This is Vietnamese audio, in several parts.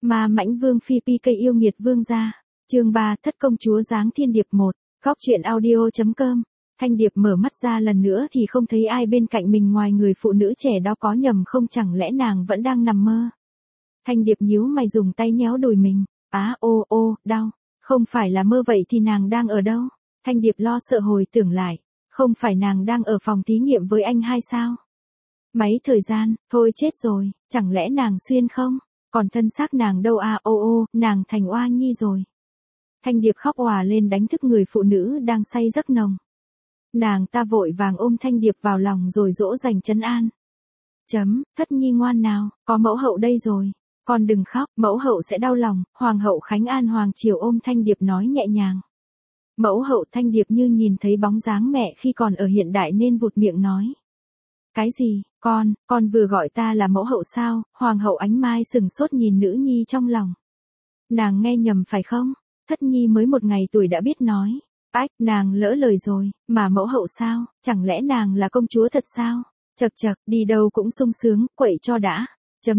Ma Mãnh Vương Phi PK yêu nghiệt vương gia. Chương 3, Thất công chúa giáng thiên điệp 1. Góc truyện audio.com. Thanh Điệp mở mắt ra lần nữa thì không thấy ai bên cạnh mình ngoài người phụ nữ trẻ đó, có nhầm không, chẳng lẽ nàng vẫn đang nằm mơ. Thanh Điệp nhíu mày dùng tay nhéo đùi mình. Ô, đau. Không phải là mơ vậy thì nàng đang ở đâu? Thanh Điệp lo sợ hồi tưởng lại. Không phải nàng đang ở phòng thí nghiệm với anh hai sao? Máy thời gian, thôi chết rồi, chẳng lẽ nàng xuyên không? Còn thân xác nàng đâu à? Nàng thành oa nhi rồi. Thanh Điệp khóc òa lên đánh thức người phụ nữ đang say giấc nồng. Nàng ta vội vàng ôm Thanh Điệp vào lòng rồi dỗ dành trấn an. Thất nhi ngoan nào, có mẫu hậu đây rồi. Con đừng khóc, mẫu hậu sẽ đau lòng. Hoàng hậu Khánh An hoàng triều ôm Thanh Điệp nói nhẹ nhàng. Mẫu hậu Thanh Điệp như nhìn thấy bóng dáng mẹ khi còn ở hiện đại nên vụt miệng nói. Cái gì, con vừa gọi ta là mẫu hậu sao? Hoàng hậu Ánh Mai sừng sốt nhìn nữ nhi trong lòng. Nàng nghe nhầm phải không? Thất nhi mới 1 ngày tuổi đã biết nói. Nàng lỡ lời rồi, mà mẫu hậu sao? Chẳng lẽ nàng là công chúa thật sao? Chậc, đi đâu cũng sung sướng, quậy cho đã.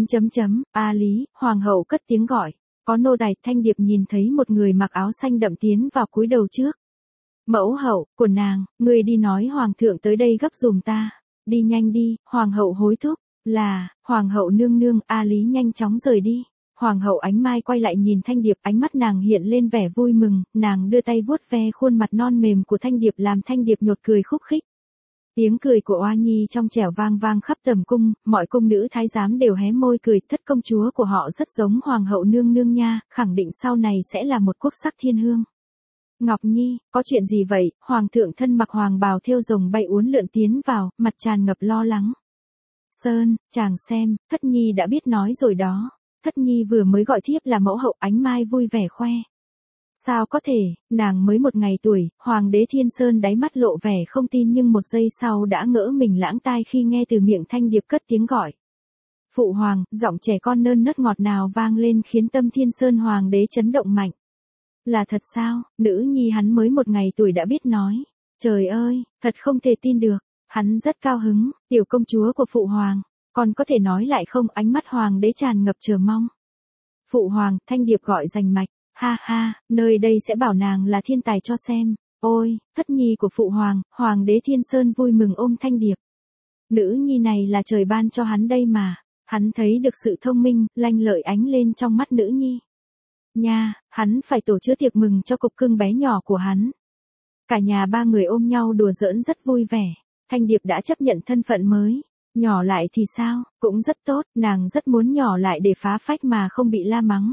Lý, hoàng hậu cất tiếng gọi. Có nô tài. Thanh Điệp nhìn thấy một người mặc áo xanh đậm tiến vào cúi đầu trước. Mẫu hậu, của nàng, người đi nói hoàng thượng tới đây gấp giùm ta. Đi nhanh đi, hoàng hậu hối thúc. Là, hoàng hậu nương nương. Lý nhanh chóng rời đi. Hoàng hậu Ánh Mai quay lại nhìn Thanh Điệp, ánh mắt nàng hiện lên vẻ vui mừng, nàng đưa tay vuốt ve khuôn mặt non mềm của Thanh Điệp làm Thanh Điệp nhột cười khúc khích. Tiếng cười của oa nhi trong trẻo vang vang khắp tầm cung, mọi cung nữ thái giám đều hé môi cười. Thất công chúa của họ rất giống hoàng hậu nương nương nha, khẳng định sau này sẽ là một quốc sắc thiên hương. Ngọc Nhi, có chuyện gì vậy? Hoàng thượng thân mặc hoàng bào thêu rồng bay uốn lượn tiến vào, mặt tràn ngập lo lắng. Sơn, chàng xem, Thất Nhi đã biết nói rồi đó. Thất Nhi vừa mới gọi thiếp là mẫu hậu. Ánh Mai vui vẻ khoe. Sao có thể, nàng mới 1 ngày tuổi. Hoàng đế Thiên Sơn đáy mắt lộ vẻ không tin nhưng 1 giây sau đã ngỡ mình lãng tai khi nghe từ miệng Thanh Điệp cất tiếng gọi. Phụ hoàng, giọng trẻ con nơn nớt ngọt ngào vang lên khiến tâm Thiên Sơn hoàng đế chấn động mạnh. Là thật sao? Nữ nhi hắn mới 1 ngày tuổi đã biết nói. Trời ơi, thật không thể tin được. Hắn rất cao hứng. Tiểu công chúa của phụ hoàng. Còn có thể nói lại không? Ánh mắt hoàng đế tràn ngập chờ mong. Phụ hoàng, Thanh Điệp gọi rành mạch. Ha, nơi đây sẽ bảo nàng là thiên tài cho xem. Ôi, thất nhi của phụ hoàng. Hoàng đế Thiên Sơn vui mừng ôm Thanh Điệp. Nữ nhi này là trời ban cho hắn đây mà. Hắn thấy được sự thông minh, lanh lợi ánh lên trong mắt nữ nhi. Nha, hắn phải tổ chức tiệc mừng cho cục cưng bé nhỏ của hắn. Cả nhà 3 người ôm nhau đùa giỡn rất vui vẻ. Thanh Điệp đã chấp nhận thân phận mới. Nhỏ lại thì sao? Cũng rất tốt, nàng rất muốn nhỏ lại để phá phách mà không bị la mắng.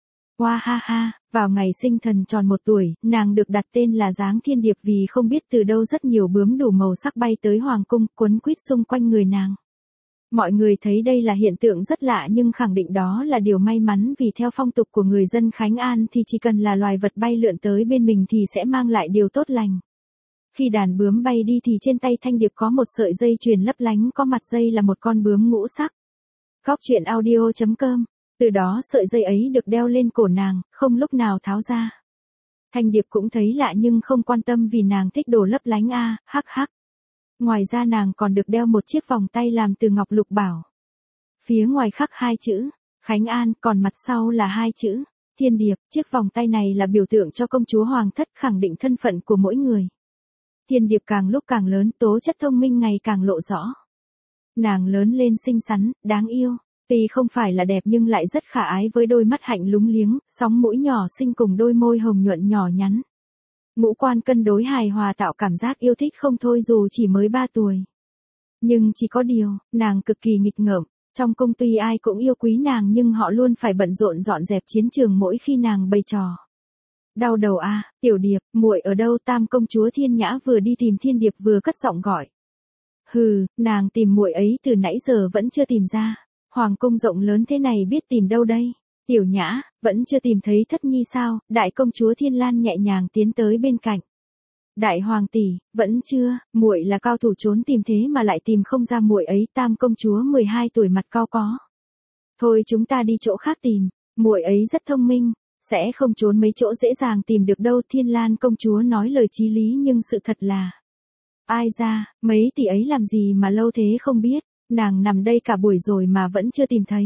Ha, vào ngày sinh thần tròn 1 tuổi, nàng được đặt tên là Giáng Thiên Điệp vì không biết từ đâu rất nhiều bướm đủ màu sắc bay tới hoàng cung, quấn quýt xung quanh người nàng. Mọi người thấy đây là hiện tượng rất lạ nhưng khẳng định đó là điều may mắn vì theo phong tục của người dân Khánh An thì chỉ cần là loài vật bay lượn tới bên mình thì sẽ mang lại điều tốt lành. Khi đàn bướm bay đi thì trên tay Thanh Điệp có một sợi dây chuyền lấp lánh, có mặt dây là một con bướm ngũ sắc. Góc truyện audio.com. Từ đó sợi dây ấy được đeo lên cổ nàng, không lúc nào tháo ra. Thanh Điệp cũng thấy lạ nhưng không quan tâm vì nàng thích đồ lấp lánh hắc. Ngoài ra nàng còn được đeo một chiếc vòng tay làm từ ngọc lục bảo. Phía ngoài khắc 2 chữ Khánh An, còn mặt sau là 2 chữ Thiên Điệp. Chiếc vòng tay này là biểu tượng cho công chúa hoàng thất, khẳng định thân phận của mỗi người. Thiên Điệp càng lúc càng lớn, tố chất thông minh ngày càng lộ rõ. Nàng lớn lên xinh xắn, đáng yêu. Tuy không phải là đẹp nhưng lại rất khả ái với đôi mắt hạnh lúng liếng, sóng mũi nhỏ xinh cùng đôi môi hồng nhuận nhỏ nhắn. Ngũ quan cân đối hài hòa tạo cảm giác yêu thích không thôi dù chỉ mới 3 tuổi. Nhưng chỉ có điều, nàng cực kỳ nghịch ngợm. Trong cung tuy ai cũng yêu quý nàng nhưng họ luôn phải bận rộn dọn dẹp chiến trường mỗi khi nàng bày trò. Đau đầu Tiểu Điệp, muội ở đâu? Tam công chúa Thiên Nhã vừa đi tìm Thiên Điệp vừa cất giọng gọi. Hừ, nàng tìm muội ấy từ nãy giờ vẫn chưa tìm ra. Hoàng cung rộng lớn thế này biết tìm đâu đây? Tiểu Nhã, vẫn chưa tìm thấy thất nhi sao? Đại công chúa Thiên Lan nhẹ nhàng tiến tới bên cạnh. Đại hoàng tỷ, vẫn chưa, muội là cao thủ trốn tìm thế mà lại tìm không ra muội ấy. Tam công chúa 12 tuổi mặt cau có. Thôi chúng ta đi chỗ khác tìm, muội ấy rất thông minh. Sẽ không trốn mấy chỗ dễ dàng tìm được đâu. Thiên Lan công chúa nói lời chí lý nhưng sự thật là. Ai ra, mấy tỷ ấy làm gì mà lâu thế không biết. Nàng nằm đây cả buổi rồi mà vẫn chưa tìm thấy.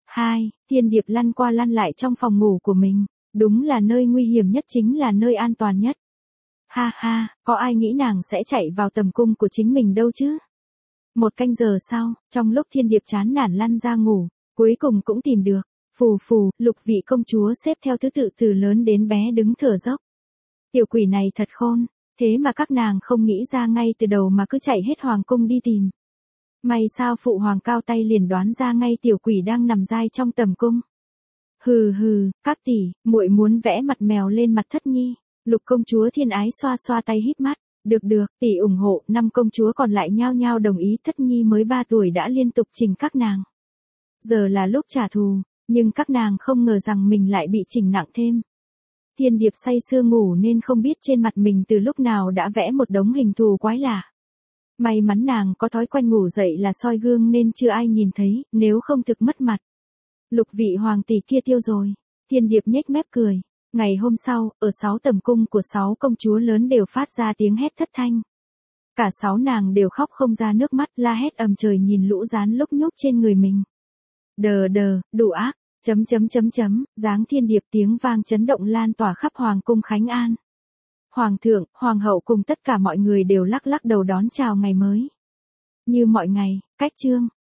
2. Thiên Điệp lăn qua lăn lại trong phòng ngủ của mình. Đúng là nơi nguy hiểm nhất chính là nơi an toàn nhất. Ha ha, có ai nghĩ nàng sẽ chạy vào tầm cung của chính mình đâu chứ? 1 canh giờ sau, trong lúc Thiên Điệp chán nản lăn ra ngủ, cuối cùng cũng tìm được. Phù phù, Lục vị công chúa xếp theo thứ tự từ lớn đến bé đứng thở dốc. Tiểu quỷ này thật khôn, thế mà các nàng không nghĩ ra ngay từ đầu mà cứ chạy hết hoàng cung đi tìm. May sao phụ hoàng cao tay liền đoán ra ngay tiểu quỷ đang nằm dai trong tầm cung. Hừ hừ, các tỷ, muội muốn vẽ mặt mèo lên mặt Thất Nhi. Lục công chúa thiên ái xoa xoa tay híp mắt. Được được, tỷ ủng hộ. 5 công chúa còn lại nhao nhao đồng ý. Thất Nhi mới 3 tuổi đã liên tục chỉnh các nàng. Giờ là lúc trả thù, nhưng các nàng không ngờ rằng mình lại bị chỉnh nặng thêm. Thiên Điệp say sưa ngủ nên không biết trên mặt mình từ lúc nào đã vẽ một đống hình thù quái lạ. May mắn nàng có thói quen ngủ dậy là soi gương nên chưa ai nhìn thấy, nếu không thực mất mặt. Lục vị hoàng tỷ kia tiêu rồi. Thiên Điệp nhếch mép cười. Ngày hôm sau, ở 6 tầm cung của 6 công chúa lớn đều phát ra tiếng hét thất thanh. Cả 6 nàng đều khóc không ra nước mắt, la hét ầm trời nhìn lũ gián lúc nhúc trên người mình. Đờ đờ, đủ ác, Dáng Thiên Điệp tiếng vang chấn động lan tỏa khắp hoàng cung Khánh An. Hoàng thượng, hoàng hậu cùng tất cả mọi người đều lắc lắc đầu đón chào ngày mới. Như mọi ngày, cách chương.